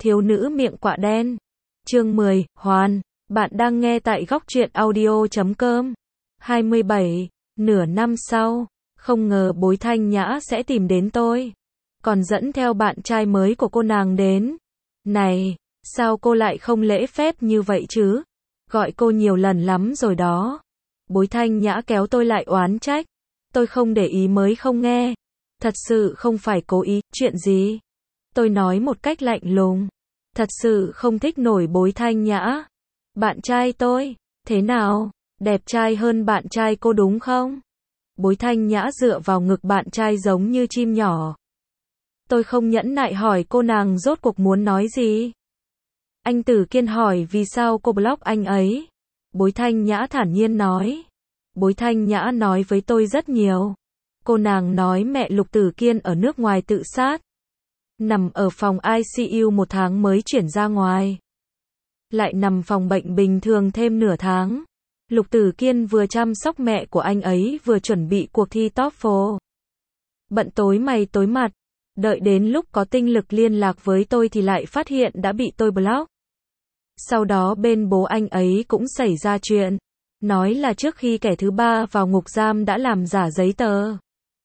Thiếu nữ miệng quạ đen. Chương 10, Hoàn. Bạn đang nghe tại góc truyện audio.com. 27. Nửa năm sau, không ngờ Bối Thanh Nhã sẽ tìm đến tôi. Còn dẫn theo bạn trai mới của cô nàng đến. Này, sao cô lại không lễ phép như vậy chứ? Gọi cô nhiều lần lắm rồi đó. Bối Thanh Nhã kéo tôi lại oán trách. Tôi không để ý mới không nghe. Thật sự không phải cố ý, chuyện gì? Tôi nói một cách lạnh lùng. Thật sự không thích nổi Bối Thanh Nhã. Bạn trai tôi, thế nào? Đẹp trai hơn bạn trai cô đúng không? Bối Thanh Nhã dựa vào ngực bạn trai giống như chim nhỏ. Tôi không nhẫn nại hỏi cô nàng rốt cuộc muốn nói gì. Anh Tử Kiên hỏi vì sao cô block anh ấy. Bối Thanh Nhã thản nhiên nói. Bối Thanh Nhã nói với tôi rất nhiều. Cô nàng nói mẹ Lục Tử Kiên ở nước ngoài tự sát. Nằm ở phòng ICU 1 tháng mới chuyển ra ngoài. Lại nằm phòng bệnh bình thường thêm nửa tháng. Lục Tử Kiên vừa chăm sóc mẹ của anh ấy vừa chuẩn bị cuộc thi TOEFL. Bận tối mày tối mặt. Đợi đến lúc có tinh lực liên lạc với tôi thì lại phát hiện đã bị tôi block. Sau đó bên bố anh ấy cũng xảy ra chuyện. Nói là trước khi kẻ thứ ba vào ngục giam đã làm giả giấy tờ.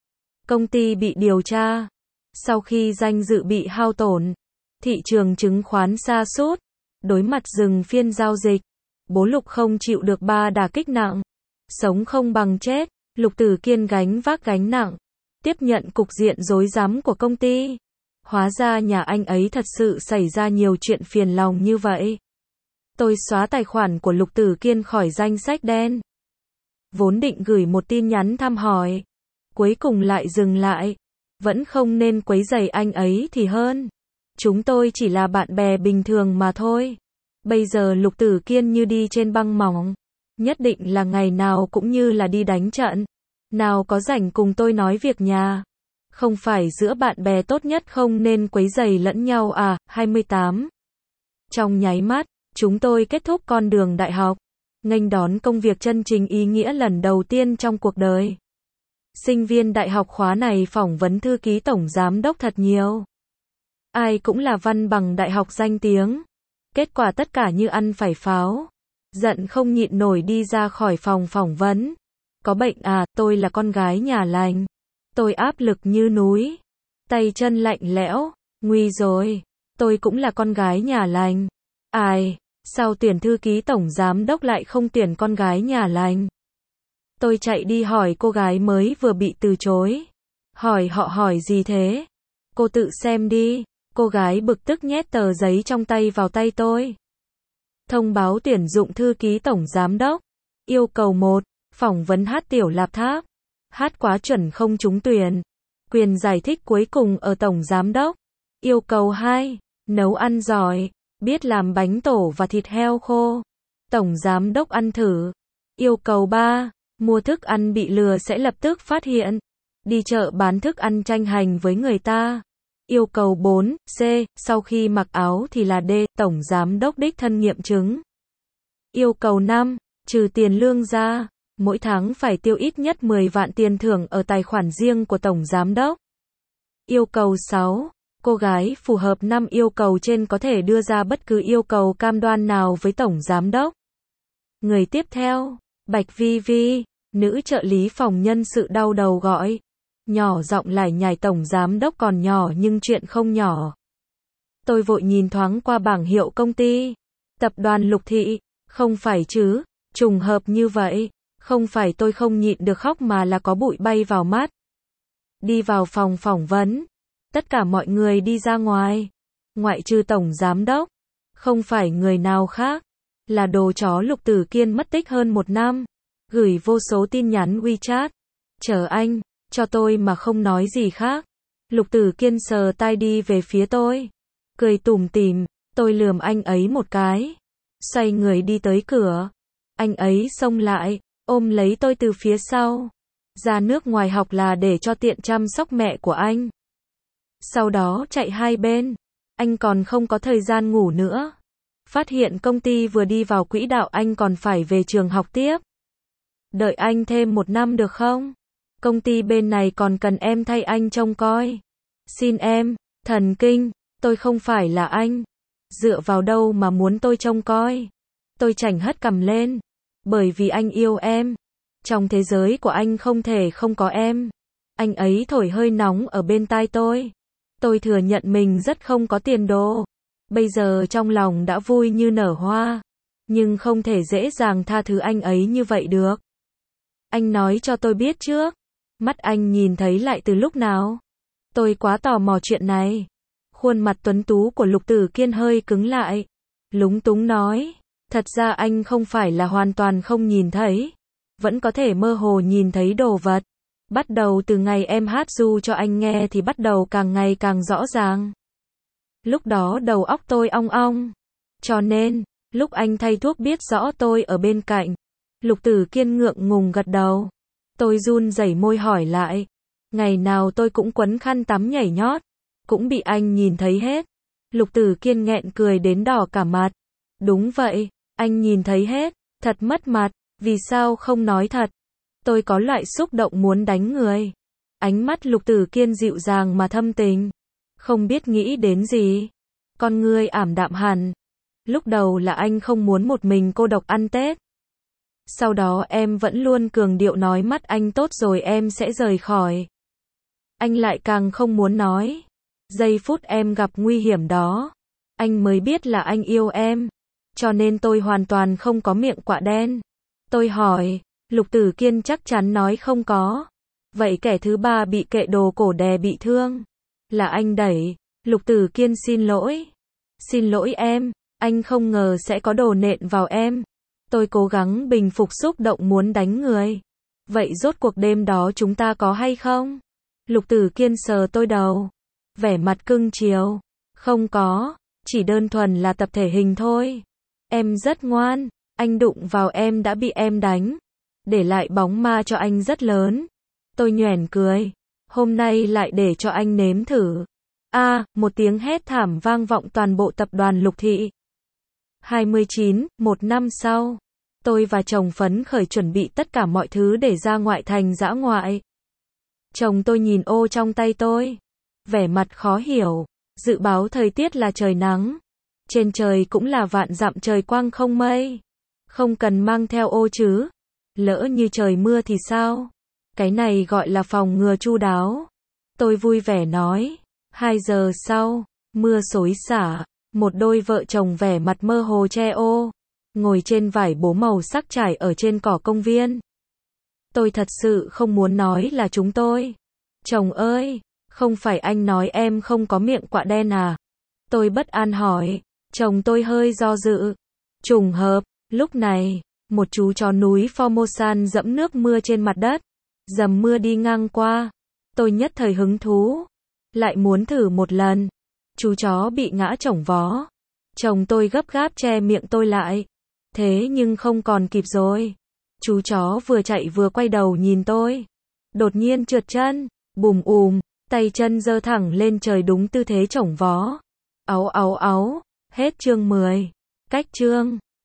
Công ty bị điều tra. Sau khi danh dự bị hao tổn, thị trường chứng khoán sa sút, đối mặt dừng phiên giao dịch, bố Lục không chịu được 3 đả kích nặng, sống không bằng chết, Lục Tử Kiên gánh vác gánh nặng, tiếp nhận cục diện rối rắm của công ty. Hóa ra nhà anh ấy thật sự xảy ra nhiều chuyện phiền lòng như vậy. Tôi xóa tài khoản của Lục Tử Kiên khỏi danh sách đen. Vốn định gửi một tin nhắn thăm hỏi, cuối cùng lại dừng lại. Vẫn không nên quấy rầy anh ấy thì hơn. Chúng tôi chỉ là bạn bè bình thường mà thôi. Bây giờ Lục Tử Kiên như đi trên băng mỏng. Nhất định là ngày nào cũng như là đi đánh trận. Nào có rảnh cùng tôi nói việc nhà. Không phải giữa bạn bè tốt nhất không nên quấy rầy lẫn nhau à. 28. Trong nháy mắt, chúng tôi kết thúc con đường đại học. Nghênh đón công việc chân chính ý nghĩa lần đầu tiên trong cuộc đời. Sinh viên đại học khóa này phỏng vấn thư ký tổng giám đốc thật nhiều. Ai cũng là văn bằng đại học danh tiếng. Kết quả tất cả như ăn phải pháo. Giận không nhịn nổi đi ra khỏi phòng phỏng vấn. Có bệnh à, tôi là con gái nhà lành. Tôi áp lực như núi. Tay chân lạnh lẽo. Nguy rồi. Tôi cũng là con gái nhà lành. Ai, sao tuyển thư ký tổng giám đốc lại không tuyển con gái nhà lành? Tôi chạy đi hỏi cô gái mới vừa bị từ chối. Hỏi họ hỏi gì thế? Cô tự xem đi. Cô gái bực tức nhét tờ giấy trong tay vào tay tôi. Thông báo tuyển dụng thư ký tổng giám đốc. Yêu cầu 1. Phỏng vấn hát tiểu lạp tháp. Hát quá chuẩn không trúng tuyển. Quyền giải thích cuối cùng ở tổng giám đốc. Yêu cầu 2. Nấu ăn giỏi. Biết làm bánh tổ và thịt heo khô. Tổng giám đốc ăn thử. Yêu cầu 3. Mua thức ăn bị lừa sẽ lập tức phát hiện. Đi chợ bán thức ăn tranh hành với người ta. Yêu cầu 4. C. Sau khi mặc áo thì là D. Tổng giám đốc đích thân nghiệm chứng. Yêu cầu 5. Trừ tiền lương ra, mỗi tháng phải tiêu ít nhất 10 vạn tiền thưởng ở tài khoản riêng của tổng giám đốc. Yêu cầu 6. Cô gái phù hợp 5 yêu cầu trên có thể đưa ra bất cứ yêu cầu cam đoan nào với tổng giám đốc. Người tiếp theo, Bạch Vi Vi, nữ trợ lý phòng nhân sự đau đầu gọi. Nhỏ giọng lải nhải tổng giám đốc còn nhỏ nhưng chuyện không nhỏ. Tôi vội nhìn thoáng qua bảng hiệu công ty. Tập đoàn Lục Thị, không phải chứ, trùng hợp như vậy. Không phải tôi không nhịn được khóc mà là có bụi bay vào mắt. Đi vào phòng phỏng vấn. Tất cả mọi người đi ra ngoài. Ngoại trừ tổng giám đốc. Không phải người nào khác. Là đồ chó Lục Tử Kiên mất tích hơn 1 năm. Gửi vô số tin nhắn WeChat. Chờ anh, cho tôi mà không nói gì khác. Lục Tử Kiên sờ tay đi về phía tôi. Cười tủm tỉm, tôi lườm anh ấy một cái. Xoay người đi tới cửa. Anh ấy xông lại, ôm lấy tôi từ phía sau. Ra nước ngoài học là để cho tiện chăm sóc mẹ của anh. Sau đó chạy hai bên. Anh còn không có thời gian ngủ nữa. Phát hiện công ty vừa đi vào quỹ đạo anh còn phải về trường học tiếp. Đợi anh thêm 1 năm được không? Công ty bên này còn cần em thay anh trông coi. Xin em, thần kinh, tôi không phải là anh. Dựa vào đâu mà muốn tôi trông coi? Tôi chảnh hất cằm lên. Bởi vì anh yêu em. Trong thế giới của anh không thể không có em. Anh ấy thổi hơi nóng ở bên tai tôi. Tôi thừa nhận mình rất không có tiền đồ. Bây giờ trong lòng đã vui như nở hoa. Nhưng không thể dễ dàng tha thứ anh ấy như vậy được. Anh nói cho tôi biết trước. Mắt anh nhìn thấy lại từ lúc nào? Tôi quá tò mò chuyện này. Khuôn mặt tuấn tú của Lục Tử Kiên hơi cứng lại. Lúng túng nói. Thật ra anh không phải là hoàn toàn không nhìn thấy. Vẫn có thể mơ hồ nhìn thấy đồ vật. Bắt đầu từ ngày em hát ru cho anh nghe thì bắt đầu càng ngày càng rõ ràng. Lúc đó đầu óc tôi ong ong. Cho nên, lúc anh thay thuốc biết rõ tôi ở bên cạnh. Lục Tử Kiên ngượng ngùng gật đầu. Tôi run rẩy môi hỏi lại. Ngày nào tôi cũng quấn khăn tắm nhảy nhót. Cũng bị anh nhìn thấy hết. Lục Tử Kiên nghẹn cười đến đỏ cả mặt. Đúng vậy, anh nhìn thấy hết. Thật mất mặt. Vì sao không nói thật? Tôi có loại xúc động muốn đánh người. Ánh mắt Lục Tử Kiên dịu dàng mà thâm tình. Không biết nghĩ đến gì. Con ngươi ảm đạm hẳn. Lúc đầu là anh không muốn một mình cô độc ăn Tết. Sau đó em vẫn luôn cường điệu nói mắt anh tốt rồi em sẽ rời khỏi. Anh lại càng không muốn nói. Giây phút em gặp nguy hiểm đó. Anh mới biết là anh yêu em. Cho nên tôi hoàn toàn không có miệng quạ đen. Tôi hỏi. Lục Tử Kiên chắc chắn nói không có. Vậy kẻ thứ ba bị kệ đồ cổ đè bị thương. Là anh đẩy. Lục Tử Kiên xin lỗi. Xin lỗi em. Anh không ngờ sẽ có đồ nện vào em. Tôi cố gắng bình phục xúc động muốn đánh người. Vậy rốt cuộc đêm đó chúng ta có hay không? Lục Tử Kiên sờ tôi đầu. Vẻ mặt cưng chiều. Không có. Chỉ đơn thuần là tập thể hình thôi. Em rất ngoan. Anh đụng vào em đã bị em đánh. Để lại bóng ma cho anh rất lớn. Tôi nhoẻn cười. Hôm nay lại để cho anh nếm thử. Một tiếng hét thảm vang vọng toàn bộ tập đoàn Lục Thị. 29, một năm sau. Tôi và chồng phấn khởi chuẩn bị tất cả mọi thứ để ra ngoại thành dã ngoại. Chồng tôi nhìn ô trong tay tôi. Vẻ mặt khó hiểu. Dự báo thời tiết là trời nắng. Trên trời cũng là vạn dặm trời quang không mây. Không cần mang theo ô chứ. Lỡ như trời mưa thì sao? Cái này gọi là phòng ngừa chu đáo. Tôi vui vẻ nói. 2 giờ sau, mưa xối xả. Một đôi vợ chồng vẻ mặt mơ hồ che ô. Ngồi trên vải bố màu sắc trải ở trên cỏ công viên. Tôi thật sự không muốn nói là chúng tôi. Chồng ơi, không phải anh nói em không có miệng quạ đen à? Tôi bất an hỏi. Chồng tôi hơi do dự. Trùng hợp, lúc này, một chú chó núi Formosan dẫm nước mưa trên mặt đất. Dầm mưa đi ngang qua. Tôi nhất thời hứng thú. Lại muốn thử một lần. Chú chó bị ngã chổng vó. Chồng tôi gấp gáp che miệng tôi lại. Thế nhưng không còn kịp rồi. Chú chó vừa chạy vừa quay đầu nhìn tôi. Đột nhiên trượt chân. Bùm tay chân giơ thẳng lên trời đúng tư thế chổng vó. Áu áu áu. Hết chương 10. Cách chương